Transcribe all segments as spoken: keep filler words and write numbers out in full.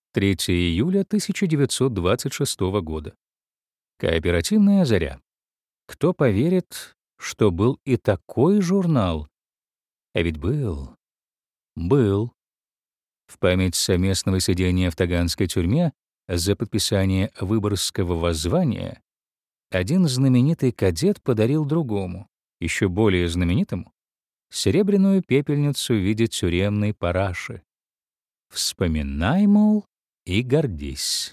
третьего июля тысяча девятьсот двадцать шестого года. Кооперативная заря. Кто поверит, что был и такой журнал? А ведь был. Был. В память совместного сидения в таганской тюрьме за подписание Выборгского воззвания один знаменитый кадет подарил другому, еще более знаменитому, серебряную пепельницу в виде тюремной параши. Вспоминай, мол, и гордись.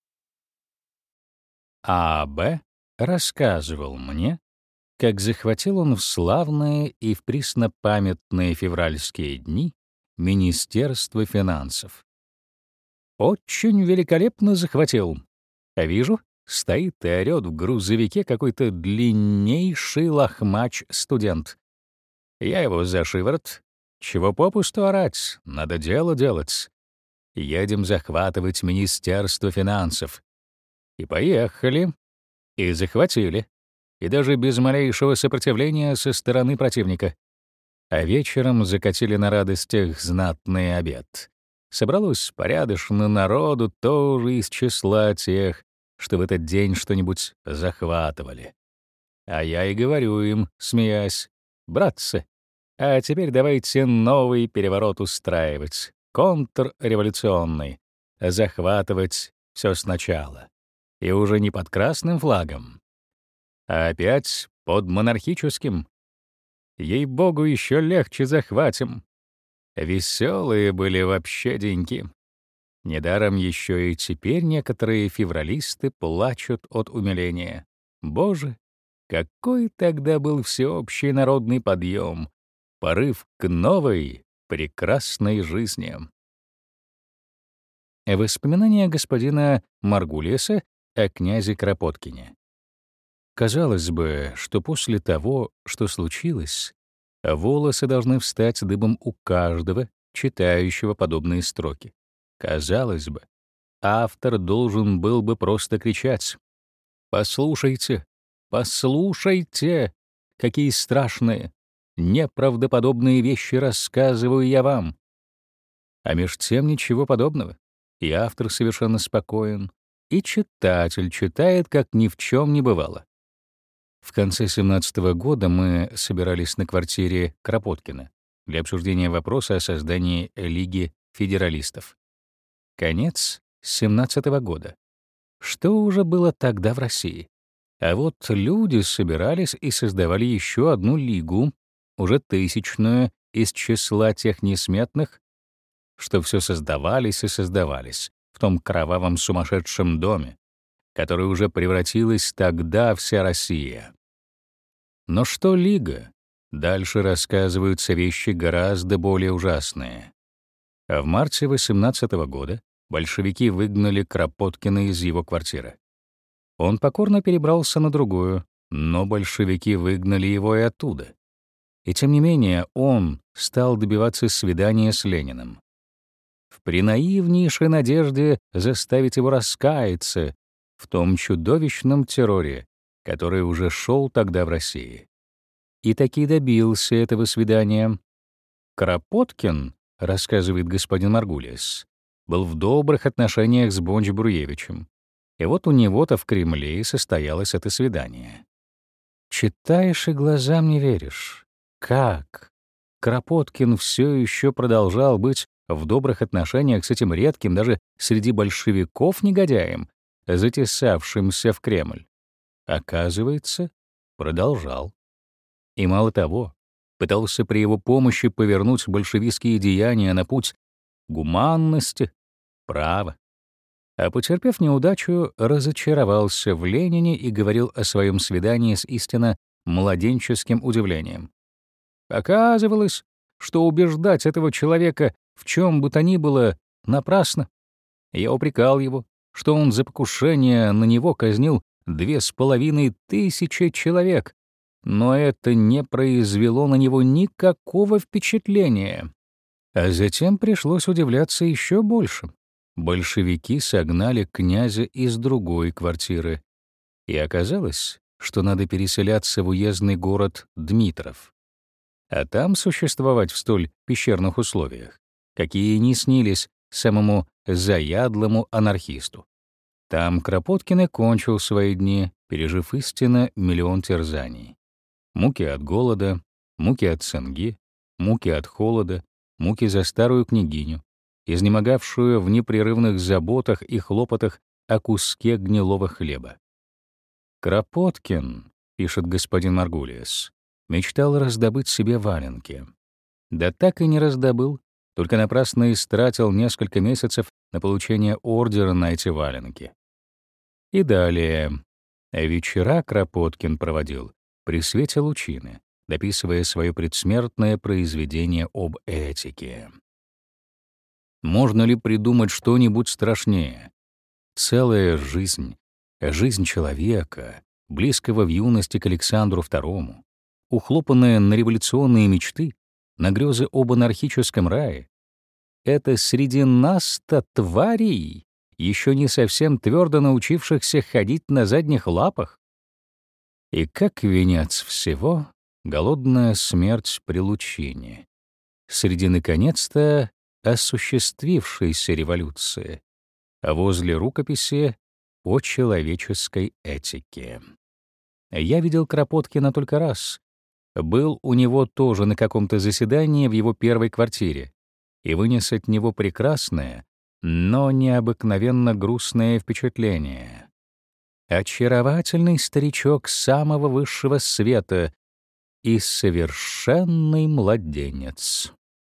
А. Б. рассказывал мне, как захватил он в славные и в преснопамятные февральские дни Министерство финансов. Очень великолепно захватил. А вижу, стоит и орёт в грузовике какой-то длиннейший лохмач-студент. Я его за шиворот. Чего попусту орать? Надо дело делать. Едем захватывать Министерство финансов. И поехали. И захватили. И даже без малейшего сопротивления со стороны противника. А вечером закатили на радостях знатный обед. Собралось порядочно народу тоже из числа тех, что в этот день что-нибудь захватывали. А я и говорю им, смеясь: «Братцы, а теперь давайте новый переворот устраивать, контрреволюционный, захватывать все сначала. И уже не под красным флагом, а опять под монархическим. Ей-богу, еще легче захватим». Веселые были вообще деньки. Недаром еще и теперь некоторые февралисты плачут от умиления. Боже, какой тогда был всеобщий народный подъем, порыв к новой, прекрасной жизни. Воспоминания господина Маргулиса о князе Кропоткине. Казалось бы, что после того, что случилось, волосы должны встать дыбом у каждого, читающего подобные строки. Казалось бы, автор должен был бы просто кричать: «Послушайте, послушайте, какие страшные, неправдоподобные вещи рассказываю я вам». А меж тем ничего подобного. И автор совершенно спокоен, и читатель читает, как ни в чем не бывало. В конце семнадцатого года мы собирались на квартире Кропоткина для обсуждения вопроса о создании Лиги федералистов. Конец семнадцатого года. Что уже было тогда в России? А вот люди собирались и создавали еще одну лигу, уже тысячную, из числа тех несметных, что все создавались и создавались в том кровавом сумасшедшем доме, который уже превратилась тогда вся Россия. Но что лига? Дальше рассказываются вещи гораздо более ужасные. А в марте восемнадцатого года большевики выгнали Кропоткина из его квартиры. Он покорно перебрался на другую, но большевики выгнали его и оттуда. И тем не менее он стал добиваться свидания с Лениным. В пренаивнейшей надежде заставить его раскаяться в том чудовищном терроре, который уже шел тогда в России. И таки добился этого свидания. Кропоткин, рассказывает господин Маргулис, был в добрых отношениях с Бонч-Бруевичем. И вот у него-то в Кремле и состоялось это свидание. Читаешь и глазам не веришь. Как? Кропоткин все еще продолжал быть в добрых отношениях с этим редким даже среди большевиков негодяем, затесавшимся в Кремль. Оказывается, продолжал. И мало того, пытался при его помощи повернуть большевистские деяния на путь гуманности, права. А потерпев неудачу, разочаровался в Ленине и говорил о своем свидании с истинно младенческим удивлением. Оказывалось, что убеждать этого человека в чем бы то ни было напрасно. Я упрекал его, что он за покушение на него казнил две с половиной тысячи человек, но это не произвело на него никакого впечатления. А затем пришлось удивляться еще больше. Большевики согнали князя из другой квартиры, и оказалось, что надо переселяться в уездный город Дмитров. А там существовать в столь пещерных условиях, какие не снились самому заядлому анархисту. Там Кропоткин и кончил свои дни, пережив истинно миллион терзаний. Муки от голода, муки от цинги, муки от холода, муки за старую княгиню, изнемогавшую в непрерывных заботах и хлопотах о куске гнилого хлеба. Кропоткин, пишет господин Маргулиес, мечтал раздобыть себе валенки. Да так и не раздобыл, только напрасно истратил несколько месяцев на получение ордера на эти валенки. И далее. Вечера Кропоткин проводил при свете лучины, дописывая свое предсмертное произведение об этике. Можно ли придумать что-нибудь страшнее? Целая жизнь, жизнь человека, близкого в юности к Александру второму, ухлопанная на революционные мечты, на грезы об анархическом рае. Это среди нас-то тварей, еще не совсем твердо научившихся ходить на задних лапах. И как венец всего — голодная смерть при лучине, среди наконец-то осуществившейся революции, а возле рукописи о человеческой этике. Я видел Кропоткина только раз. Был у него тоже на каком-то заседании в его первой квартире и вынес от него прекрасное, но необыкновенно грустное впечатление. Очаровательный старичок самого высшего света и совершенный младенец.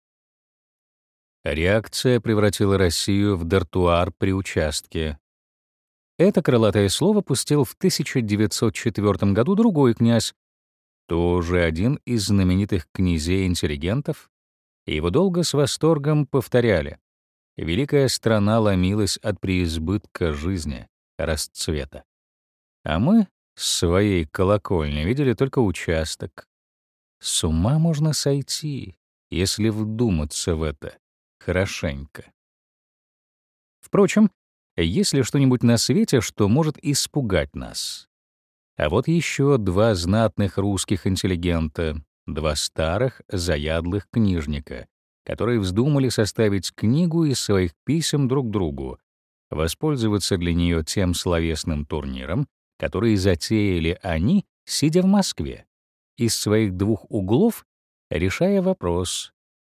Реакция превратила Россию в дартуар при участке. Это крылатое слово пустил в тысяча девятьсот четвёртом году другой князь, тоже один из знаменитых князей-интеллигентов, и его долго с восторгом повторяли. Великая страна ломилась от преизбытка жизни, расцвета. А мы с своей колокольни видели только участок. С ума можно сойти, если вдуматься в это хорошенько. Впрочем, есть ли что-нибудь на свете, что может испугать нас? А вот еще два знатных русских интеллигента, два старых заядлых книжника, которые вздумали составить книгу из своих писем друг другу, воспользоваться для нее тем словесным турниром, который затеяли они, сидя в Москве, из своих двух углов, решая вопрос: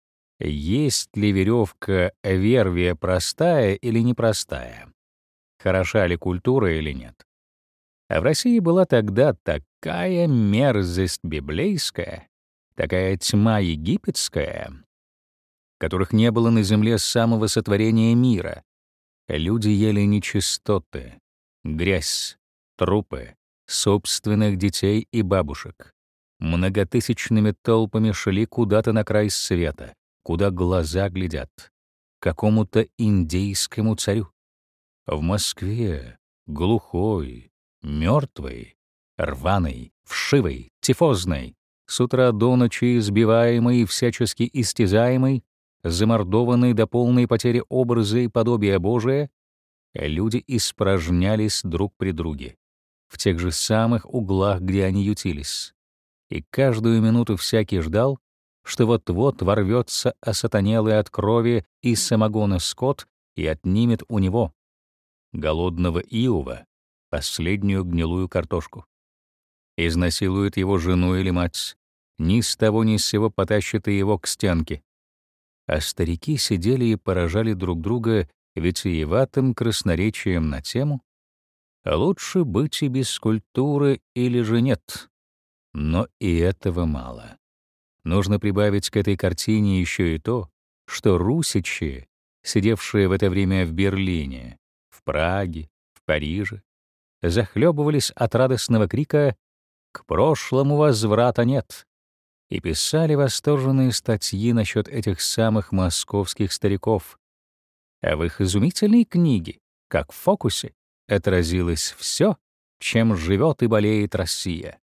есть ли веревка вервия простая или непростая, хороша ли культура или нет. А в России была тогда такая мерзость библейская, такая тьма египетская, которых не было на земле с самого сотворения мира. Люди ели нечистоты, грязь, трупы, собственных детей и бабушек. Многотысячными толпами шли куда-то на край света, куда глаза глядят, к какому-то индейскому царю. В Москве, глухой, мертвый, рваный, вшивый, тифозный, с утра до ночи избиваемый и всячески истязаемый, замордованный до полной потери образа и подобия Божия, люди испражнялись друг при друге, в тех же самых углах, где они ютились. И каждую минуту всякий ждал, что вот-вот ворвется осатанелый от крови и самогона скот и отнимет у него, голодного Иова, последнюю гнилую картошку. Изнасилует его жену или мать, ни с того ни с сего потащит и его к стенке. А старики сидели и поражали друг друга витиеватым красноречием на тему: лучше быть и без культуры или же нет. Но и этого мало. Нужно прибавить к этой картине еще и то, что русичи, сидевшие в это время в Берлине, в Праге, в Париже, захлебывались от радостного крика «К прошлому возврата нет!» и писали восторженные статьи насчет этих самых московских стариков. А в их изумительной книге, как в фокусе, отразилось все, чем живет и болеет Россия.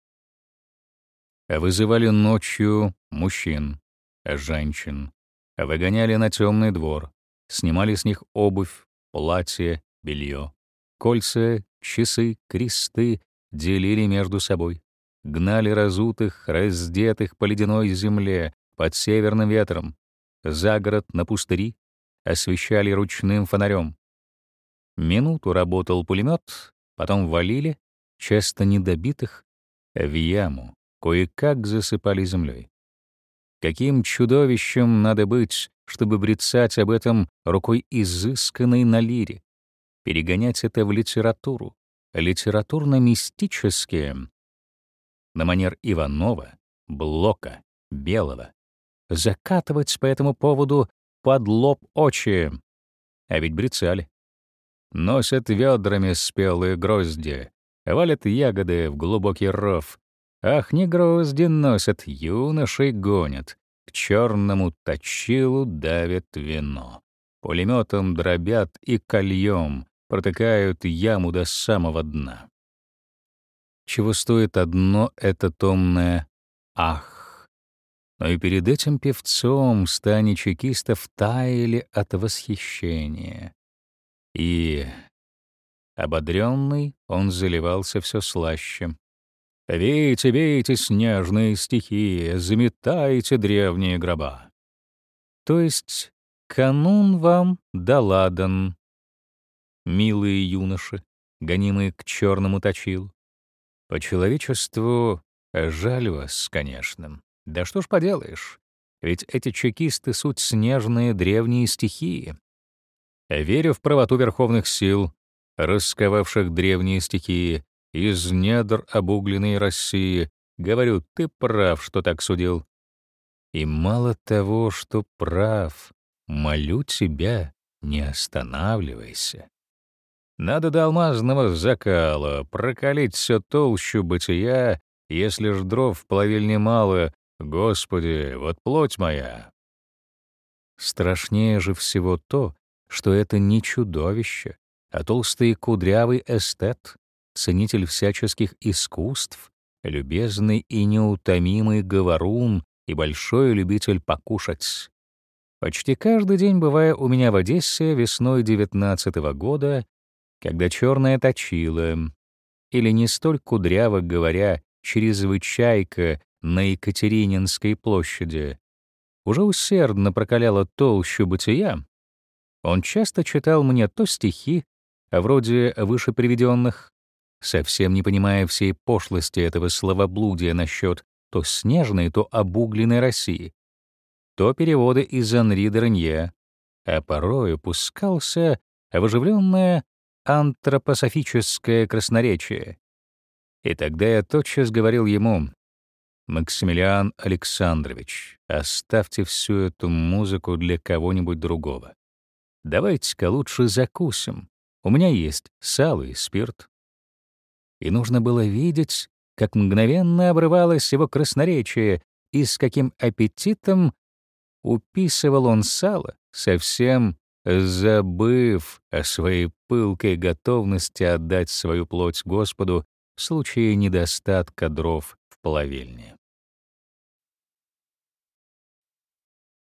Вызывали ночью мужчин, женщин, выгоняли на темный двор, снимали с них обувь, платье, белье, кольца, часы, кресты делили между собой, гнали разутых, раздетых по ледяной земле под северным ветром, за город на пустыри, освещали ручным фонарем. Минуту работал пулемет, потом валили, часто недобитых, в яму, кое-как засыпали землей. Каким чудовищем надо быть, чтобы брецать об этом рукой изысканной на лире, перегонять это в литературу, литературно-мистические, на манер Иванова, Блока, Белого, закатывать по этому поводу под лоб очи. А ведь брецали. Носят ведрами спелые грозди, валят ягоды в глубокий ров. Ах, не грозди носят, юношей гонят, к черному точилу давят вино. Пулеметом дробят и кольем протыкают яму до самого дна. Чего стоит одно это томное «ах». Но и перед этим певцом стане чекистов таяли от восхищения. И, ободренный, он заливался все слаще. «Вейте, вейте, снежные стихи, заметайте древние гроба». То есть канун вам да ладан, милые юноши, гонимые к черному точилу. По человечеству жаль вас, конечно. Да что ж поделаешь, ведь эти чекисты — суть снежные древние стихии. Верю в правоту верховных сил, расковавших древние стихии, из недр обугленной России, говорю, ты прав, что так судил. И мало того, что прав, молю тебя, не останавливайся. Надо до алмазного закала прокалить все толщу бытия, если ж дров в плавильне мало, Господи, вот плоть моя. Страшнее же всего то, что это не чудовище, а толстый кудрявый эстет, ценитель всяческих искусств, любезный и неутомимый говорун и большой любитель покушать. Почти каждый день, бывая у меня в Одессе весной девятнадцатого года, когда черная точила, или не столь кудряво говоря, чрезвычайка на Екатерининской площади, уже усердно прокаляла толщу бытия, он часто читал мне то стихи, вроде выше приведенных, совсем не понимая всей пошлости этого словоблудия насчет то снежной, то обугленной России, то переводы из Анри де Ренье, а порою пускался в оживленное антропософическое красноречие. И тогда я тотчас говорил ему: «Максимилиан Александрович, оставьте всю эту музыку для кого-нибудь другого. Давайте-ка лучше закусим. У меня есть сало и спирт». И нужно было видеть, как мгновенно обрывалось его красноречие и с каким аппетитом уписывал он сало, совсем забыв о своей пылкой готовности отдать свою плоть Господу в случае недостатка дров в плавильне.